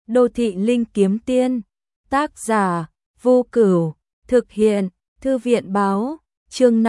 Đô thị linh kiếm tiên. Tác giả Vô Cửu. Thực hiện Thư viện báo. Chương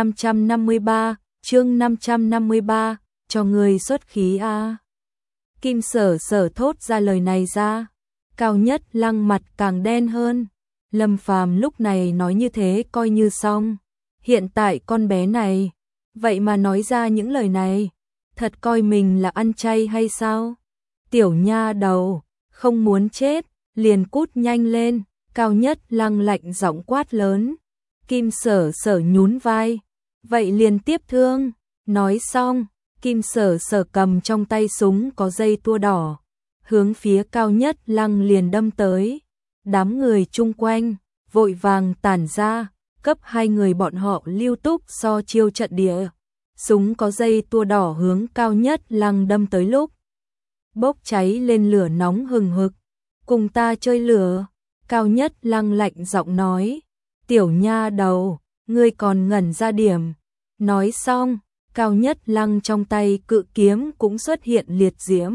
553, cho người xuất khí a. Kim Sở Sở thốt ra lời này ra, Cao Nhất Lăng mặt càng đen hơn. Lâm Phàm lúc này nói như thế coi như xong. Hiện tại con bé này, vậy mà nói ra những lời này, thật coi mình là ăn chay hay sao? Tiểu nha đầu, không muốn chết, liền cút nhanh lên. Cao Nhất Lăng lạnh giọng quát lớn. Kim Sở Sở nhún vai, vậy liền tiếp thương. Nói xong, Kim Sở Sở cầm trong tay súng có dây tua đỏ, hướng phía Cao Nhất Lăng liền đâm tới. Đám người chung quanh vội vàng tản ra, cấp hai người bọn họ lưu túc so chiêu trận địa. Súng có dây tua đỏ hướng Cao Nhất Lăng đâm tới lúc bốc cháy lên lửa nóng hừng hực. Cùng ta chơi lửa. Cao Nhất Lăng lạnh giọng nói. Tiểu nha đầu, ngươi còn ngẩn ra điểm. Nói xong, Cao Nhất Lăng trong tay cự kiếm cũng xuất hiện liệt diễm.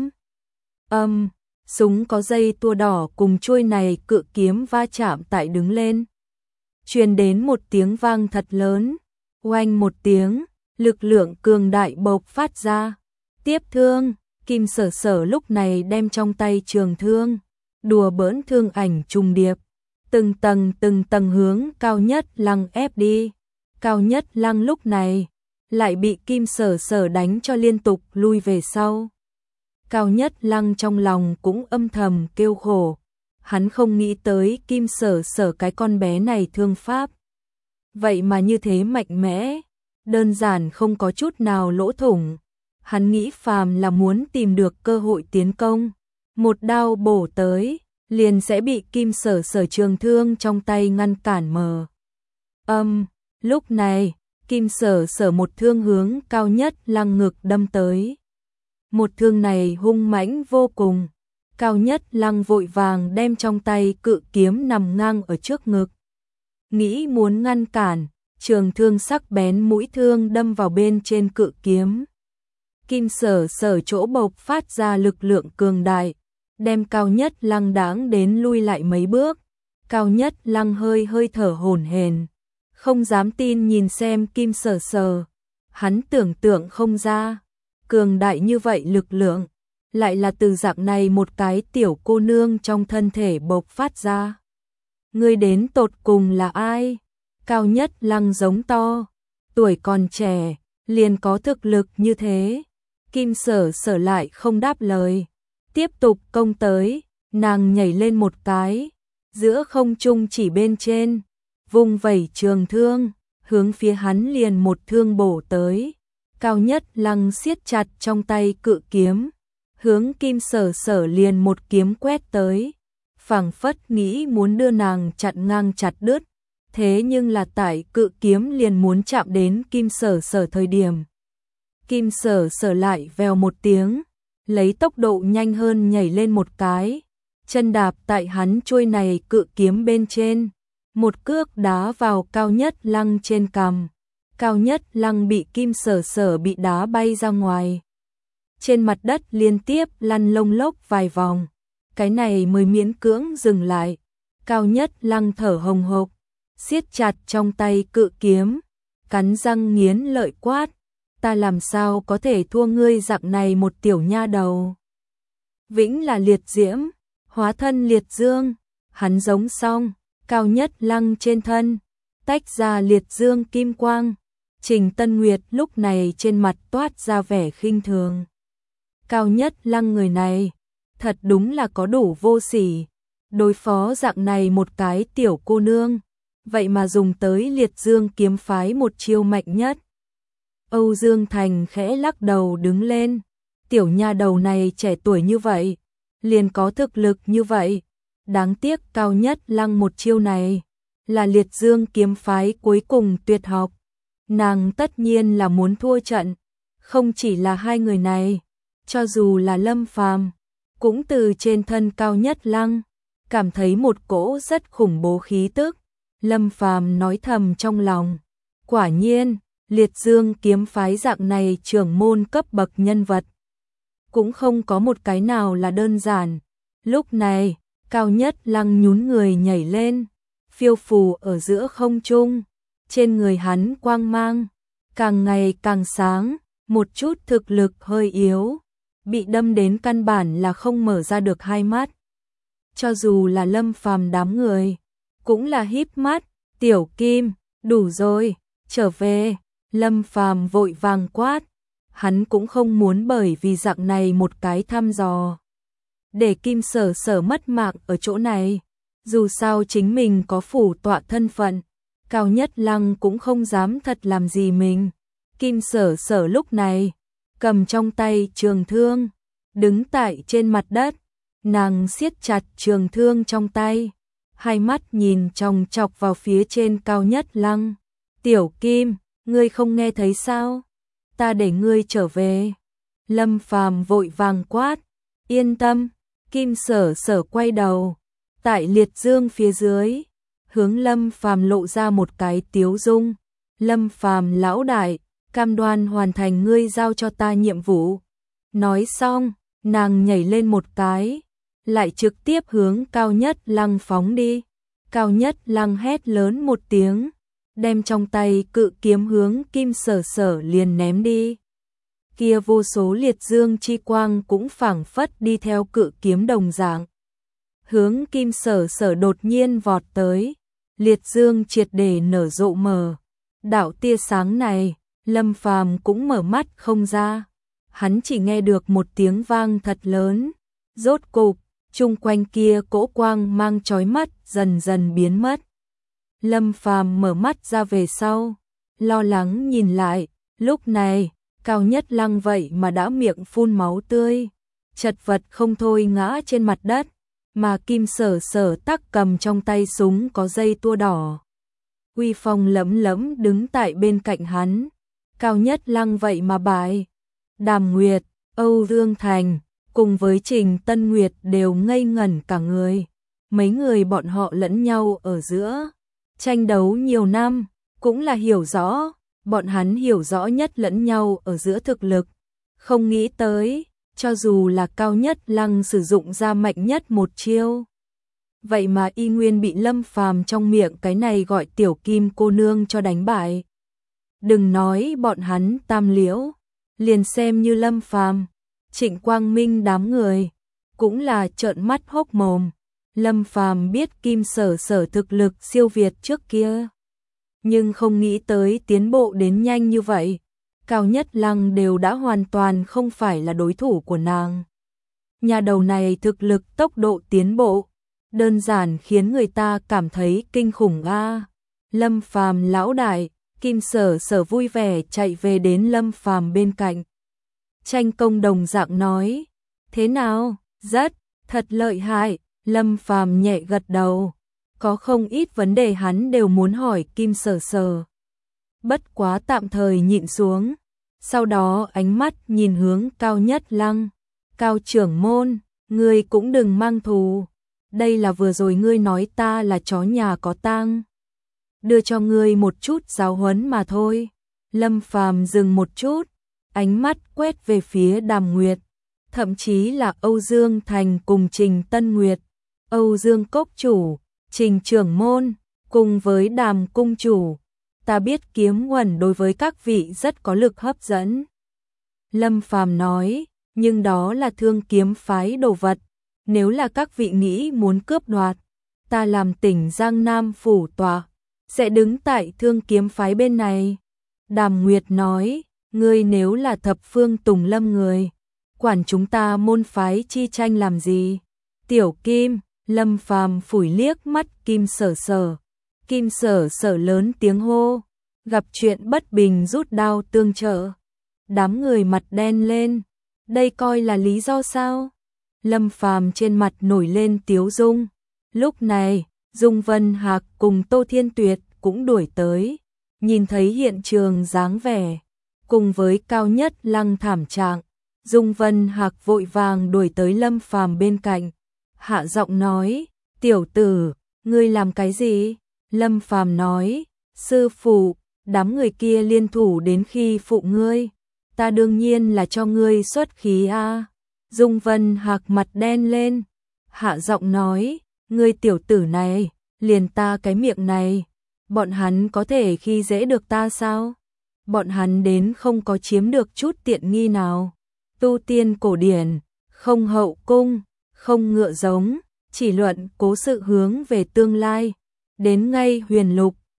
Súng có dây tua đỏ cùng chuôi này cự kiếm va chạm tại đứng lên. Truyền đến một tiếng vang thật lớn. Oanh một tiếng, lực lượng cường đại bộc phát ra. Tiếp thương, Kim Sở Sở lúc này đem trong tay trường thương, đùa bỡn thương ảnh trùng điệp, từng tầng hướng Cao Nhất Lăng ép đi. Cao Nhất Lăng lúc này lại bị Kim Sở Sở đánh cho liên tục lui về sau. Cao Nhất Lăng trong lòng cũng âm thầm kêu khổ, hắn không nghĩ tới Kim Sở Sở cái con bé này thương pháp vậy mà như thế mạnh mẽ, đơn giản không có chút nào lỗ thủng. Hắn nghĩ phàm là muốn tìm được cơ hội tiến công, một đao bổ tới, liền sẽ bị Kim Sở Sở trường thương trong tay ngăn cản mờ. Lúc này, Kim Sở Sở một thương hướng Cao Nhất Lăng ngực đâm tới. Một thương này hung mãnh vô cùng. Cao Nhất Lăng vội vàng đem trong tay cự kiếm nằm ngang ở trước ngực. Nghĩ muốn ngăn cản, trường thương sắc bén mũi thương đâm vào bên trên cự kiếm. Kim Sở Sở chỗ bộc phát ra lực lượng cường đại, đem Cao Nhất Lăng đáng đến lui lại mấy bước. Cao Nhất Lăng hơi thở hổn hển, không dám tin nhìn xem Kim Sở Sở. Hắn tưởng tượng không ra, cường đại như vậy lực lượng, lại là từ dạng này một cái tiểu cô nương trong thân thể bộc phát ra. Ngươi đến tột cùng là ai? Cao Nhất Lăng giống to, tuổi còn trẻ, liền có thực lực như thế. Kim Sở Sở lại không đáp lời, tiếp tục công tới. Nàng nhảy lên một cái, giữa không trung chỉ bên trên, vung vẩy trường thương, hướng phía hắn liền một thương bổ tới. Cao Nhất Lăng siết chặt trong tay cự kiếm, hướng Kim Sở Sở liền một kiếm quét tới, phảng phất nghĩ muốn đưa nàng chặn ngang chặt đứt. Thế nhưng là tại cự kiếm liền muốn chạm đến Kim Sở Sở thời điểm, Kim Sở Sở lại vèo một tiếng, lấy tốc độ nhanh hơn nhảy lên một cái, chân đạp tại hắn chuôi này cự kiếm bên trên, một cước đá vào Cao Nhất Lăng trên cằm. Cao Nhất Lăng bị Kim Sở Sở bị đá bay ra ngoài, trên mặt đất liên tiếp lăn lông lốc vài vòng, cái này mới miễn cưỡng dừng lại. Cao Nhất Lăng thở hồng hộc, siết chặt trong tay cự kiếm, cắn răng nghiến lợi quát, ta làm sao có thể thua ngươi dạng này một tiểu nha đầu. Vĩnh là liệt diễm, hóa thân liệt dương. Hắn giống xong, Cao Nhất Lăng trên thân tách ra liệt dương kim quang. Trình Tân Nguyệt lúc này trên mặt toát ra vẻ khinh thường. Cao Nhất Lăng người này, thật đúng là có đủ vô sỉ, đối phó dạng này một cái tiểu cô nương, vậy mà dùng tới liệt dương kiếm phái một chiêu mạnh nhất. Âu Dương Thành khẽ lắc đầu đứng lên, tiểu nha đầu này trẻ tuổi như vậy, liền có thực lực như vậy. Đáng tiếc Cao Nhất Lăng một chiêu này, là liệt dương kiếm phái cuối cùng tuyệt học. Nàng tất nhiên là muốn thua trận, không chỉ là hai người này, cho dù là Lâm Phàm cũng từ trên thân Cao Nhất Lăng cảm thấy một cỗ rất khủng bố khí tức. Lâm Phàm nói thầm trong lòng, quả nhiên, liệt dương kiếm phái dạng này trưởng môn cấp bậc nhân vật, cũng không có một cái nào là đơn giản. Lúc này, Cao Nhất Lăng nhún người nhảy lên, phiêu phù ở giữa không trung, trên người hắn quang mang càng ngày càng sáng, một chút thực lực hơi yếu, bị đâm đến căn bản là không mở ra được hai mắt. Cho dù là Lâm Phàm đám người, cũng là híp mắt, Tiểu Kim, đủ rồi, trở về, Lâm Phàm vội vàng quát, hắn cũng không muốn bởi vì dạng này một cái thăm dò để Kim Sở Sở mất mạng ở chỗ này, dù sao chính mình có phủ tọa thân phận, Cao Nhất Lăng cũng không dám thật làm gì mình. Kim Sở Sở lúc này cầm trong tay trường thương, đứng tại trên mặt đất, nàng siết chặt trường thương trong tay, hai mắt nhìn chòng chọc vào phía trên Cao Nhất Lăng. Tiểu Kim, ngươi không nghe thấy sao? Ta để ngươi trở về. Lâm Phàm vội vàng quát, yên tâm. Kim Sở Sở quay đầu, tại liệt dương phía dưới, hướng Lâm Phàm lộ ra một cái tiếu dung. Lâm Phàm lão đại, cam đoan hoàn thành ngươi giao cho ta nhiệm vụ. Nói xong, nàng nhảy lên một cái, lại trực tiếp hướng Cao Nhất Lăng phóng đi. Cao Nhất Lăng hét lớn một tiếng, đem trong tay cự kiếm hướng Kim Sở Sở liền ném đi. Kia vô số liệt dương chi quang cũng phảng phất đi theo cự kiếm đồng dạng, hướng Kim Sở Sở đột nhiên vọt tới, liệt dương triệt để nở rộ mờ. Đạo tia sáng này, Lâm Phàm cũng mở mắt không ra, hắn chỉ nghe được một tiếng vang thật lớn, rốt cục, chung quanh kia cỗ quang mang chói mắt dần dần biến mất. Lâm Phàm mở mắt ra về sau, lo lắng nhìn lại, lúc này, Cao Nhất Lăng vậy mà đã miệng phun máu tươi, chật vật không thôi ngã trên mặt đất, mà Kim Sở Sở tắc cầm trong tay súng có dây tua đỏ. Uy phong lẫm lẫm đứng tại bên cạnh hắn, Cao Nhất Lăng vậy mà bại. Đàm Nguyệt, Âu Dương Thành, cùng với Trình Tân Nguyệt đều ngây ngẩn cả người, mấy người bọn họ lẫn nhau ở giữa, tranh đấu nhiều năm, cũng là hiểu rõ. Bọn hắn hiểu rõ nhất lẫn nhau ở giữa thực lực, không nghĩ tới, cho dù là Cao Nhất Lăng sử dụng ra mạnh nhất một chiêu, vậy mà y nguyên bị Lâm Phàm trong miệng cái này gọi Tiểu Kim cô nương cho đánh bại. Đừng nói bọn hắn tam liễu, liền xem như Lâm Phàm, Trịnh Quang Minh đám người, cũng là trợn mắt hốc mồm. Lâm Phàm biết Kim Sở Sở thực lực siêu việt trước kia, nhưng không nghĩ tới tiến bộ đến nhanh như vậy. Cao Nhất Lăng đều đã hoàn toàn không phải là đối thủ của nàng. Nhà đầu này thực lực tốc độ tiến bộ, đơn giản khiến người ta cảm thấy kinh khủng a. Lâm Phàm lão đại, Kim Sở Sở vui vẻ chạy về đến Lâm Phàm bên cạnh. Tranh Công đồng dạng nói, thế nào, thật lợi hại. Lâm Phàm nhẹ gật đầu. Có không ít vấn đề hắn đều muốn hỏi Kim Sở Sở. Bất quá tạm thời nhịn xuống. Sau đó ánh mắt nhìn hướng Cao Nhất Lăng. Cao trưởng môn, ngươi cũng đừng mang thù. Đây là vừa rồi ngươi nói ta là chó nhà có tang. Đưa cho ngươi một chút giáo huấn mà thôi. Lâm Phàm dừng một chút, ánh mắt quét về phía Đàm Nguyệt. Thậm chí là Âu Dương Thành cùng Trình Tân Nguyệt, Âu Dương Cốc chủ, Trình trưởng môn, cùng với Đàm cung chủ. Ta biết kiếm quần đối với các vị rất có lực hấp dẫn. Lâm Phàm nói, nhưng đó là Thương kiếm phái đồ vật. Nếu là các vị nghĩ muốn cướp đoạt, ta làm tỉnh Giang Nam phủ tọa, sẽ đứng tại Thương kiếm phái bên này. Đàm Nguyệt nói, ngươi nếu là thập phương Tùng Lâm người, quản chúng ta môn phái chi tranh làm gì? Tiểu Kim, Lâm Phàm phủi liếc mắt Kim Sở Sở. Kim Sở Sở lớn tiếng hô, gặp chuyện bất bình rút đao tương trợ. Đám người mặt đen lên, đây coi là lý do sao? Lâm Phàm trên mặt nổi lên tiếu dung. Lúc này, Dung Vân Hạc cùng Tô Thiên Tuyệt cũng đuổi tới, nhìn thấy hiện trường dáng vẻ, cùng với Cao Nhất Lăng thảm trạng, Dung Vân Hạc vội vàng đuổi tới Lâm Phàm bên cạnh, hạ giọng nói, tiểu tử, ngươi làm cái gì? Lâm Phàm nói, sư phụ, đám người kia liên thủ đến khi phụ ngươi, ta đương nhiên là cho ngươi xuất khí a. Dung Vân Hạc mặt đen lên, hạ giọng nói, ngươi tiểu tử này, liền ta cái miệng này, bọn hắn có thể khi dễ được ta sao? Bọn hắn đến không có chiếm được chút tiện nghi nào. Tu tiên cổ điển, không hậu cung, không ngựa giống, chỉ luận cố sự hướng về tương lai. Đến ngay huyền lục,